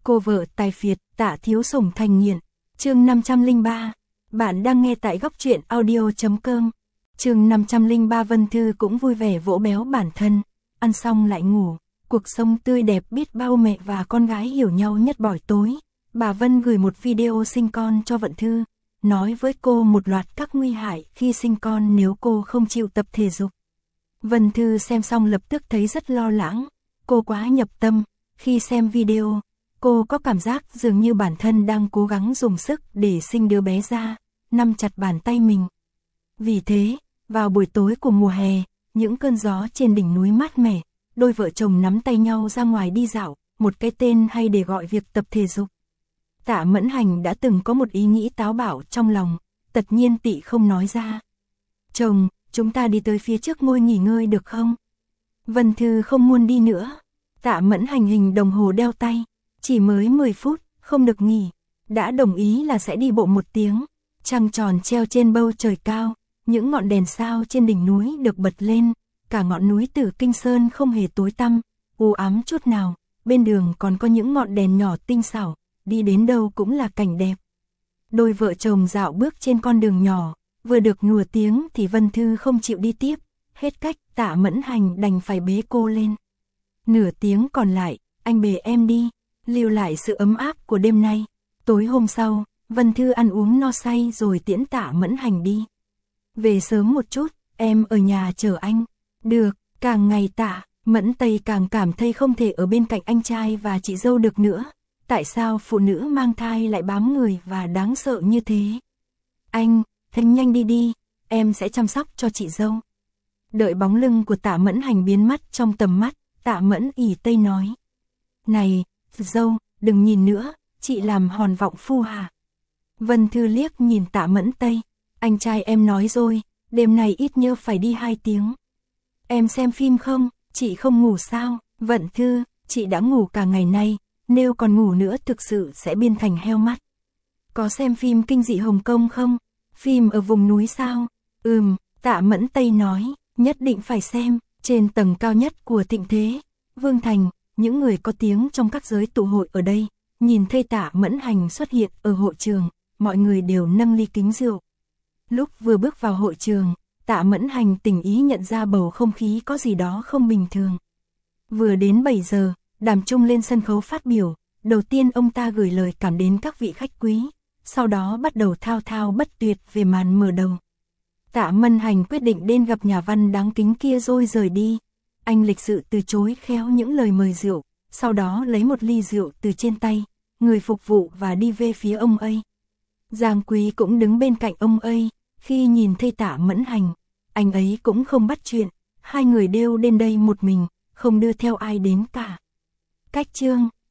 Cô vợ tài phiệt, Tạ Thiếu Sủng thành nghiện. Chương 503. Bạn đang nghe tại góc truyện audio.com. Chương 503. Vân Thư cũng vui vẻ vỗ béo bản thân, ăn xong lại ngủ. Cuộc sống tươi đẹp biết bao mẹ và con gái hiểu nhau nhất buổi tối. Bà Vân gửi một video sinh con cho Vận Thư, nói với cô một loạt các nguy hại khi sinh con nếu cô không chịu tập thể dục. Vân Thư xem xong lập tức thấy rất lo lắng, cô quá nhập tâm. Khi xem video, cô có cảm giác dường như bản thân đang cố gắng dùng sức để sinh đứa bé ra, nắm chặt bàn tay mình. Vì thế, vào buổi tối của mùa hè, những cơn gió trên đỉnh núi mát mẻ, đôi vợ chồng nắm tay nhau ra ngoài đi dạo, một cái tên hay để gọi việc tập thể dục. Tạ Mẫn Hành đã từng có một ý nghĩ táo bạo trong lòng, tất nhiên tị không nói ra. Chồng, chúng ta đi tới phía trước ngôi nghỉ ngơi được không? Vân Thư không muốn đi nữa. Tạ Mẫn Hành hình đồng hồ đeo tay, chỉ mới 10 phút, không được nghỉ. Đã đồng ý là sẽ đi bộ 1 tiếng. Trăng tròn treo trên bầu trời cao, những ngọn đèn sao trên đỉnh núi được bật lên, cả ngọn núi Tử Kinh Sơn không hề tối tăm, u ám chút nào, bên đường còn có những ngọn đèn nhỏ tinh xảo, đi đến đâu cũng là cảnh đẹp. Đôi vợ chồng dạo bước trên con đường nhỏ, vừa được nửa tiếng thì Vân Thư không chịu đi tiếp, hết cách Tạ Mẫn Hành đành phải bế cô lên. Nửa tiếng còn lại, anh bế em đi, lưu lại sự ấm áp của đêm nay. Tối hôm sau, Vân Thư ăn uống no say rồi tiễn Tạ Mẫn Hành đi. Về sớm một chút, em ở nhà chờ anh. Được, càng ngày Tạ Mẫn Tây càng cảm thấy không thể ở bên cạnh anh trai và chị dâu được nữa. Tại sao phụ nữ mang thai lại bám người và đáng sợ như thế? Anh, nhanh đi đi, em sẽ chăm sóc cho chị dâu. Đợi bóng lưng của Tạ Mẫn Hành biến mất trong tầm mắt, Tạ Mẫn ỉ Tây nói. Này, dâu, đừng nhìn nữa, chị làm hòn vọng phu hả? Vân Thư liếc nhìn Tạ Mẫn Tây, anh trai em nói rồi, đêm này ít nhớ phải đi 2 tiếng. Em xem phim không, chị không ngủ sao? Vận Thư, chị đã ngủ cả ngày nay, nếu còn ngủ nữa thực sự sẽ biên thành heo mắt. Có xem phim kinh dị Hồng Kông không? Phim ở vùng núi sao? Tạ Mẫn Tây nói, nhất định phải xem. Trên tầng cao nhất của Thịnh Thế, Vương Thành, những người có tiếng trong các giới tụ hội ở đây, nhìn thấy Tạ Mẫn Hành xuất hiện ở hội trường, mọi người đều nâng ly kính rượu. Lúc vừa bước vào hội trường, Tạ Mẫn Hành tình ý nhận ra bầu không khí có gì đó không bình thường. Vừa đến 7 giờ, Đàm Trung lên sân khấu phát biểu, đầu tiên ông ta gửi lời cảm đến các vị khách quý, sau đó bắt đầu thao thao bất tuyệt về màn mở đầu. Tạ Mẫn Hành quyết định đến gặp nhà văn đáng kính kia rồi rời đi. Anh lịch sự từ chối khéo những lời mời rượu, sau đó lấy một ly rượu từ trên tay người phục vụ và đi về phía ông ấy. Giang Quý cũng đứng bên cạnh ông ấy, khi nhìn thấy Tạ Mẫn Hành, anh ấy cũng không bắt chuyện, hai người đều đến đây một mình, không đưa theo ai đến cả. Cách chương,